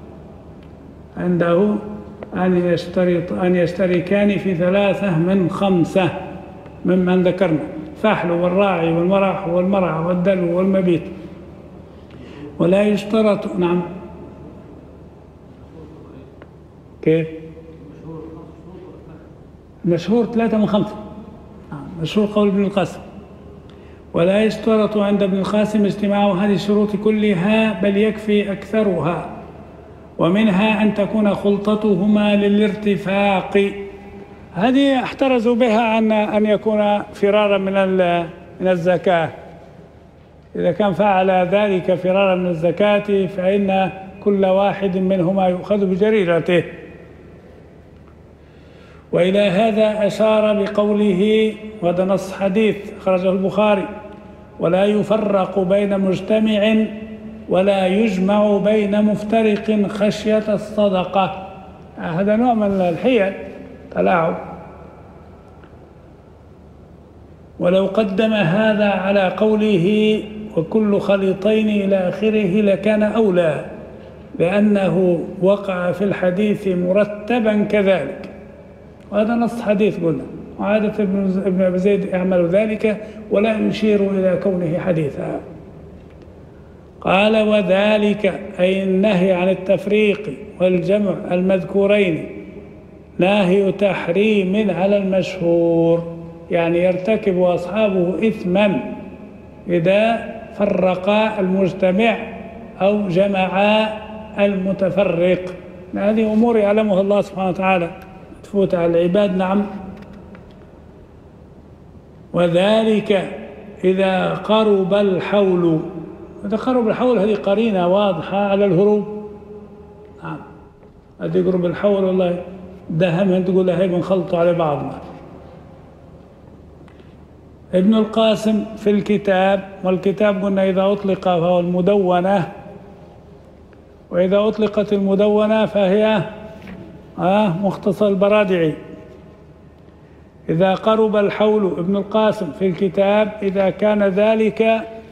عنده أن يشترط أن يشتركان في ثلاثة من خمسة ممن ذكرنا: فحل والراعي والمراح والمرعى والدلو والمبيت. ولا يشترط. نعم، كيف؟ مشهور ثلاثة من خمسة، مشهور قول ابن القاسم. ولا يشترط عند ابن القاسم اجتماع هذه الشروط كلها، بل يكفي أكثرها. ومنها أن تكون خلطتهما للارتفاق، هذه احترزوا بها عن أن يكون فرارا من من الزكاة. إذا كان فعل ذلك فرارا من الزكاة فإن كل واحد منهما يؤخذ بجريرته. وإلى هذا أشار بقوله، وهذا نص حديث خرجه البخاري: ولا يفرق بين مجتمع ولا يجمع بين مفترق خشية الصدقة. هذا نوع من الحيل، تلاعب. ولو قدم هذا على قوله وكل خليطين إلى آخره لكان أولى، لأنه وقع في الحديث مرتبا كذلك. وهذا نص حديث قلنا، وعادة ابن أبي زيد يعمل ذلك ولا يشير إلى كونه حديثا. قال: وذلك أي النهي عن التفريق والجمع المذكورين ناهي تحريم على المشهور، يعني يرتكب أصحابه إثما إذا فرقا المجتمع أو جمعا المتفرق. هذه أمور يعلمها الله سبحانه وتعالى تفوت على العباد. نعم. وذلك إذا قرب الحول. إذا قرب الحول هذه قرينة واضحة على الهروب. نعم. هذه يقرب الحول والله دهم تقول هاي بنخلطوا على بعضنا. ابن القاسم في الكتاب، والكتاب قلنا إذا أطلق فهو المدونة، وإذا أطلقت المدونة فهي آه مختصر البرادعي. إذا قرب الحول ابن القاسم في الكتاب إذا كان ذلك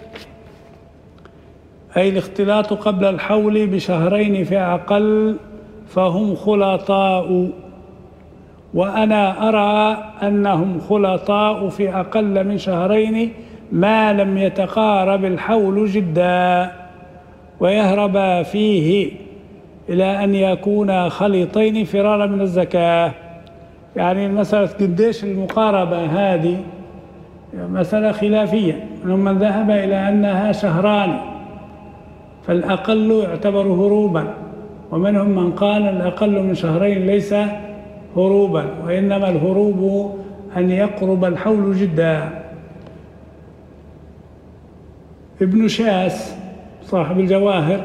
أي الاختلاط قبل الحول بشهرين في أقل فهم خلطاء، وأنا أرى أنهم خلطاء في أقل من شهرين ما لم يتقارب الحول جدا، ويهرب فيه إلى أن يكون خليطين فرارا من الزكاة. يعني المسألة قديش المقاربة هذه مسألة خلافية، منهم من ذهب إلى أنها شهران فالأقل يعتبر هروبا، ومنهم من قال الأقل من شهرين ليس هروبا، وإنما الهروب أن يقرب الحول جدا. ابن شاس صاحب الجواهر: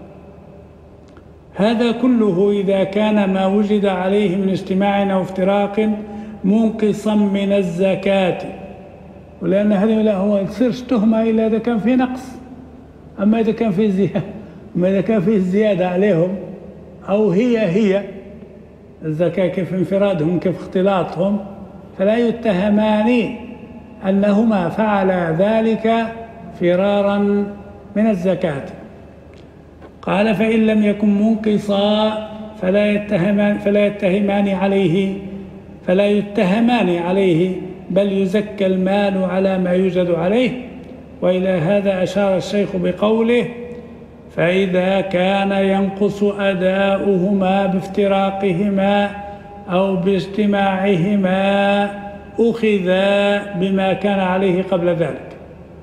هذا كله إذا كان ما وجد عليه من اجتماع أو افتراق منقصا من الزكاة، ولأن هذه لا هو تصيرش تهمة إلا إذا كان في نقص. أما إذا كان في زيادة أما إذا كان في زيادة عليهم أو هي هي الزكاة كيف انفرادهم كيف اختلاطهم، فلا يتهمان أنهما فعلا ذلك فرارا من الزكاة. قال: فإن لم يكن منقصا فلا يتهمان فلا يتهمان عليه فلا يتهمان عليه بل يزكى المال على ما يوجد عليه. وإلى هذا أشار الشيخ بقوله: فإذا كان ينقص أداؤهما بافتراقهما أو باجتماعهما أخذا بما كان عليه قبل ذلك،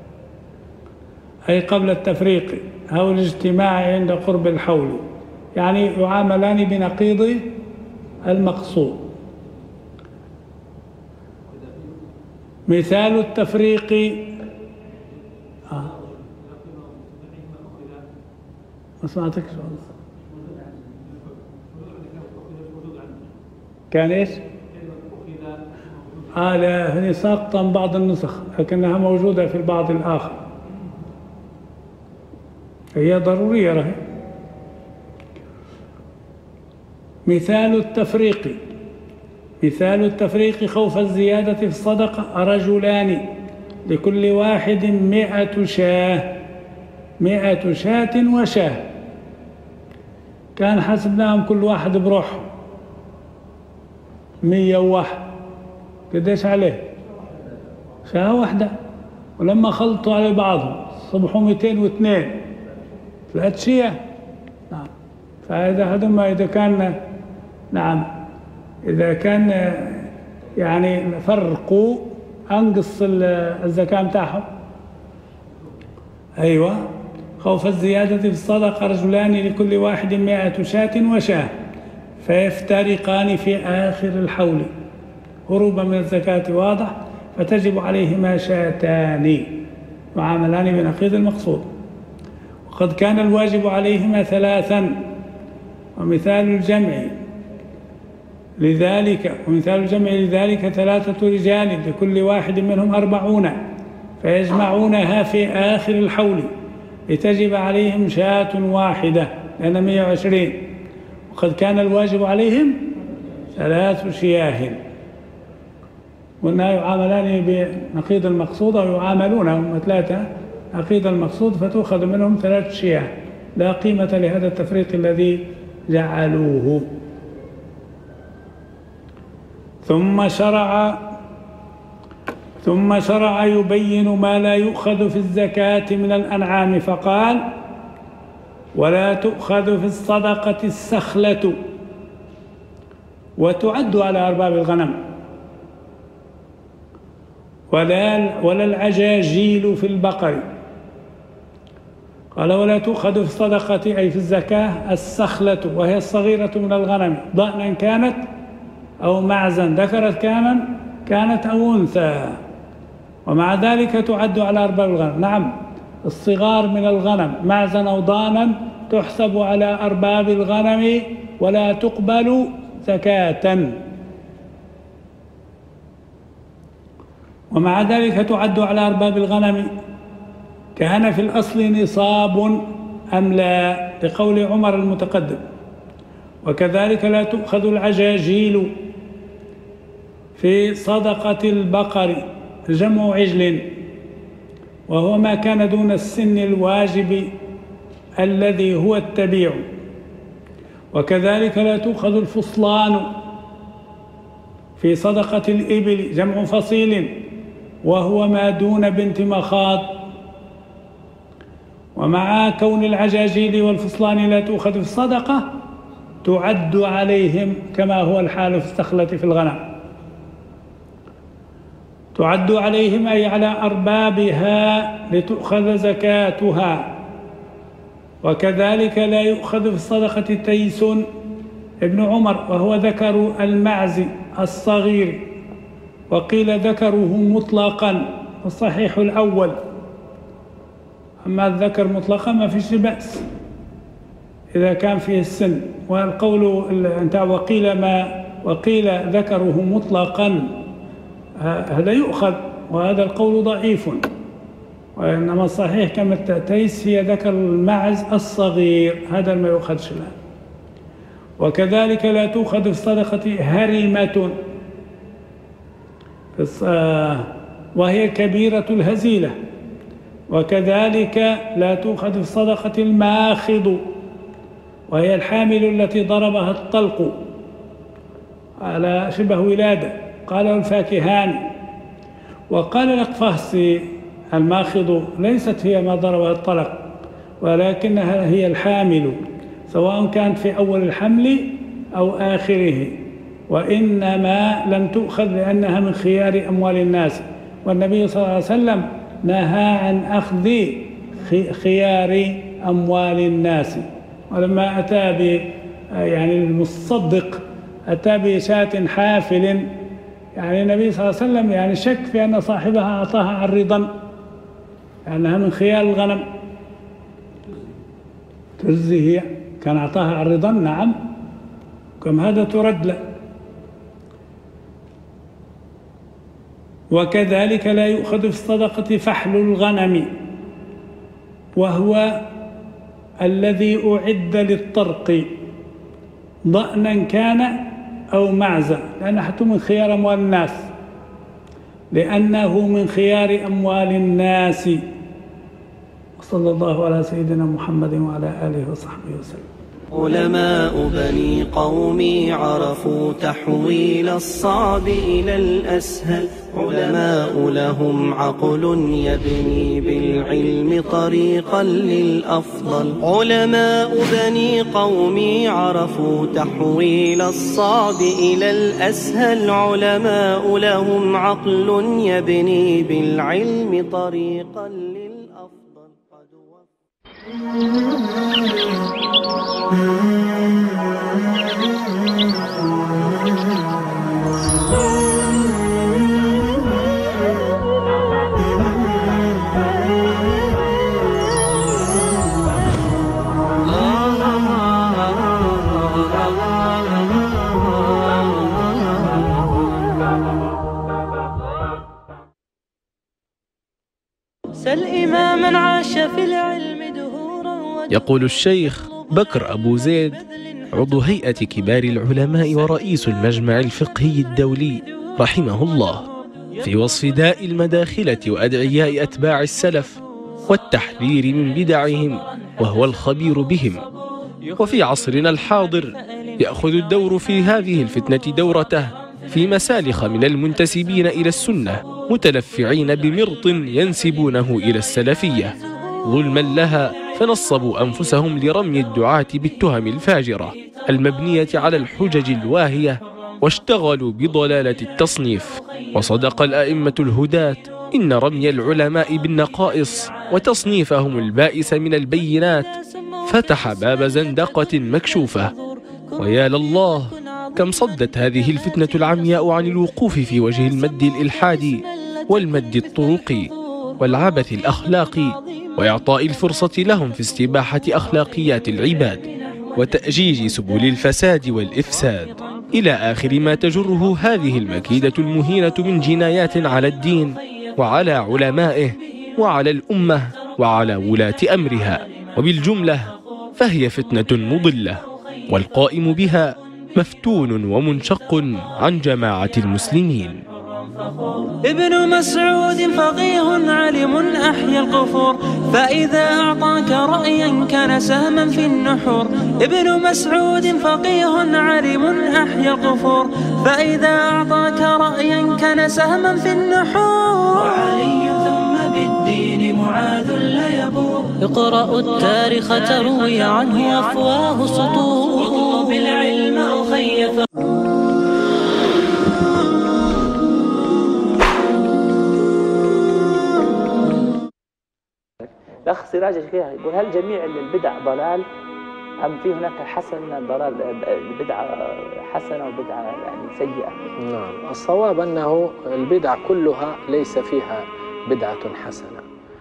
أي قبل التفريق أو الاجتماع عند قرب الحول، يعني يعاملان بنقيض المقصود. مثال التفريق آه. ما سمعتك شو كان ايش؟ آه لا هي ساقطة من بعض النسخ لكنها موجودة في البعض الآخر، هي ضرورية رهي. مثال التفريق مثال التفريق خوف الزيادة في الصدقة: رجلان لكل واحد مئة شاة مئة شاة وشاة، كان حسبناهم كل واحد بروحه مية وواحد، قديش عليه؟ شاة واحدة، ولما خلطوا على بعضهم صبحوا مئتين واثنين، ثلاث شياه. نعم. فإذا هذا إذا كان نعم إذا كان يعني فرقوا أنقص الزكاة متاعهم. أيوة. خوف الزيادة في الصدقة: رجلان لكل واحد مئة شاة وشاة فيفترقان في آخر الحول، هروبا من الزكاة واضح، فتجب عليهما شاتان يعاملان بنقيض المقصود. وقد كان الواجب عليهما ثلاثا، ومثال الجمع لذلك ومثال الجمع لذلك ثلاثة رجال لكل واحد منهم أربعون، فيجمعونها في آخر الحول لتجب عليهم شاة واحدة لأن مئة وعشرين. وقد كان الواجب عليهم ثلاث شياه، قلنا يعاملان بنقيض المقصود أو يعاملون هم ثلاثة نقيض المقصود، فتؤخذ منهم ثلاث شياه، لا قيمة لهذا التفريق الذي جعلوه. ثم شرع ثم شرع يبين ما لا يؤخذ في الزكاة من الأنعام، فقال: ولا تؤخذ في الصدقة السخلة، وتعد على أرباب الغنم، ولا ولا العجاجيل في البقر. قال: ولا تؤخذ في الصدقة أي في الزكاة السخلة، وهي الصغيرة من الغنم، ضأنا كانت أو معزا، ذكرت كانت كانت أو أنثى، ومع ذلك تعد على أرباب الغنم. نعم، الصغار من الغنم معزا أو ضانا تحسب على أرباب الغنم ولا تقبل زكاة، ومع ذلك تعد على أرباب الغنم. كان في الأصل نصاب أم لا، لقول عمر المتقدم. وكذلك لا تؤخذ العجاجيل في صدقة البقر، جمع عجل، وهو ما كان دون السن الواجب الذي هو التبيع. وكذلك لا تؤخذ الفصلان في صدقة الإبل، جمع فصيل، وهو ما دون بنت مخاض. ومع كون العجاجيل والفصلان لا تؤخذ في الصدقة، تعد عليهم كما هو الحال في السخلة في الغنم، تعد عليهم أي على أربابها لتؤخذ زكاتها. وكذلك لا يؤخذ في الصدقة تيس ابن عمر، وهو ذكر المعز الصغير، وقيل ذكره مطلقا، والصحيح الأول. أما الذكر مطلقا ما فيش بأس إذا كان فيه السن. والقول انت وقيل ما وقيل ذكره مطلقا هذا يؤخذ، وهذا القول ضعيف، وإنما الصحيح كما التيس هي ذكر المعز الصغير، هذا ما يؤخذش الآن. وكذلك لا تؤخذ في الصدقة هرمة، وهي كبيرة الهزيلة. وكذلك لا تؤخذ في الصدقة الماخض، وهي الحامل التي ضربها الطلق على شبه ولادة، قاله الفاكهاني. وقال الأقفاصي: الماخض ليست هي ما ضربها الطلق، ولكنها هي الحامل، سواء كانت في أول الحمل أو آخره، وإنما لم تؤخذ لأنها من خيار أموال الناس، والنبي صلى الله عليه وسلم نهى عن أخذ خيار أموال الناس. ولما أتى ب يعني المصدق أتى بشاة حافل، يعني النبي صلى الله عليه وسلم يعني شك في أن صاحبها أعطاها عرضا لأنها من خيار الغنم. ترزي هي كان أعطاها عرضا، نعم، كم هذا ترد له. وكذلك لا يؤخذ في الصدقة فحل الغنم، وهو الذي أعد للطرق، ضأنا كان أو معزا، لأنه حتى من خيار أموال الناس، لأنه من خيار أموال الناس. صلى الله على سيدنا محمد وعلى آله وصحبه وسلم. علماء بني قومي عرفوا تحويل الصعب إلى الأسهل، علماء لهم عقل يبني بالعلم طريقا للأفضل. علماء بني قومي عرفوا تحويل الصعب إلى الأسهل، علماء لهم عقل يبني بالعلم طريقا للأفضل. قد وفق يقول الشيخ بكر أبو زيد عضو هيئة كبار العلماء ورئيس المجمع الفقهي الدولي رحمه الله في وصف داء المداخلة وأدعياء أتباع السلف والتحذير من بدعهم وهو الخبير بهم. وفي عصرنا الحاضر يأخذ الدور في هذه الفتنة دورته في مسالخ من المنتسبين إلى السنة متلفعين بمرط ينسبونه إلى السلفية ظلما لها، فنصبوا أنفسهم لرمي الدعاة بالتهم الفاجرة المبنية على الحجج الواهية واشتغلوا بضلالة التصنيف. وصدق الأئمة الهداة إن رمي العلماء بالنقائص وتصنيفهم البائس من البينات فتح باب زندقة مكشوفة. ويا لله كم صدت هذه الفتنة العمياء عن الوقوف في وجه المد الإلحادي والمد الطرقي والعبث الأخلاقي وإعطاء الفرصة لهم في استباحة أخلاقيات العباد وتأجيج سبل الفساد والإفساد إلى آخر ما تجره هذه المكيدة المهينة من جنايات على الدين وعلى علمائه وعلى الأمة وعلى ولاة أمرها. وبالجملة فهي فتنة مضلة، والقائم بها مفتون ومنشق عن جماعة المسلمين. ابن مسعود فقيه علم أحيا القفور، فإذا أعطاك رأيا كان سهما في النحور. ابن مسعود فقيه علم أحيا القفور، فإذا أعطاك رأيا كان سهما في النحور. وعلي ثم بالدين معاذ لا يبور، اقرأوا التاريخ تروي عنه أفواه سطور. واطلب العلم أخي. الأخ سراج الشيخ يقول هل جميع البدع ضلال أم في هناك حسن ضلال، بدعة حسنة وبدعة يعني سيئة؟ نعم، الصواب أنه البدع كلها ليس فيها بدعة حسنة.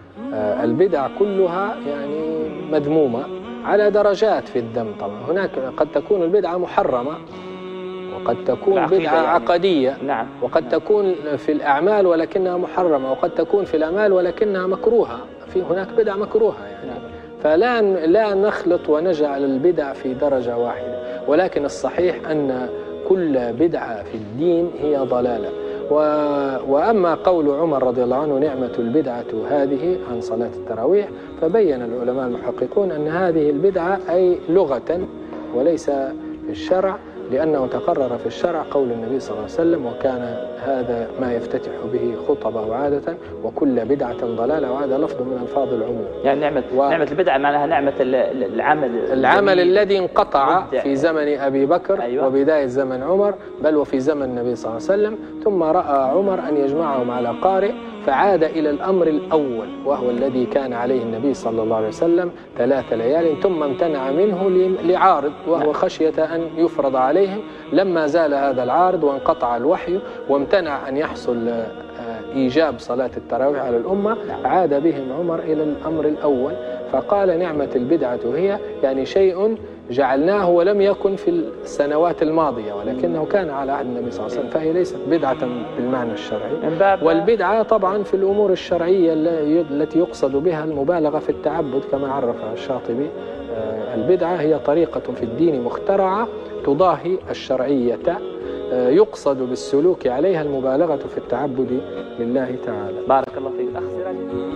البدع كلها يعني مذمومة على درجات في الذم. طبعا هناك قد تكون البدعة محرمة وقد تكون بدعة يعني عقدية. نعم. وقد تكون في الأعمال ولكنها محرمة، وقد تكون في الأعمال ولكنها مكروهة. في هناك بدع مكروهة يعني. نعم. فلا لا نخلط ونجعل البدع في درجة واحدة، ولكن الصحيح أن كل بدعة في الدين هي ضلالة. و... وأما قول عمر رضي الله عنه نعمة البدعة هذه عن صلاة التراويح، فبين العلماء المحققون أن هذه البدعة أي لغة وليس في الشرع، لأنه تقرر في الشرع قول النبي صلى الله عليه وسلم وكان هذا ما يفتتح به خطبه عادة وكل بدعة ضلالة، وهذا لفظ من ألفاظ العموم. يعني نعمة و... نعمة البدعة معناها نعمة العمل العمل الذي انقطع مبدع. في زمن أبي بكر. أيوة. وبداية زمن عمر، بل وفي زمن النبي صلى الله عليه وسلم، ثم رأى عمر أن يجمعهم على قارئ فعاد إلى الأمر الأول وهو الذي كان عليه النبي صلى الله عليه وسلم ثلاث ليال، ثم امتنع منه لعارض وهو خشية أن يفرض عليهم. لما زال هذا العارض وانقطع الوحي وامتنع أن يحصل إيجاب صلاة التراويح على الأمة، عاد بهم عمر إلى الأمر الأول، فقال نعمة البدعة هي يعني شيء جعلناه ولم يكن في السنوات الماضية ولكنه كان على عهد النبي صلى الله عليه وسلم، فهي ليست بدعة بالمعنى الشرعي. والبدعة طبعا في الأمور الشرعية التي يقصد بها المبالغة في التعبد كما عرفها الشاطبي. البدعة هي طريقة في الدين مخترعة تضاهي الشرعية، يقصد بالسلوك عليها المبالغة في التعبد لله تعالى. بارك الله فيك. أخ سراج.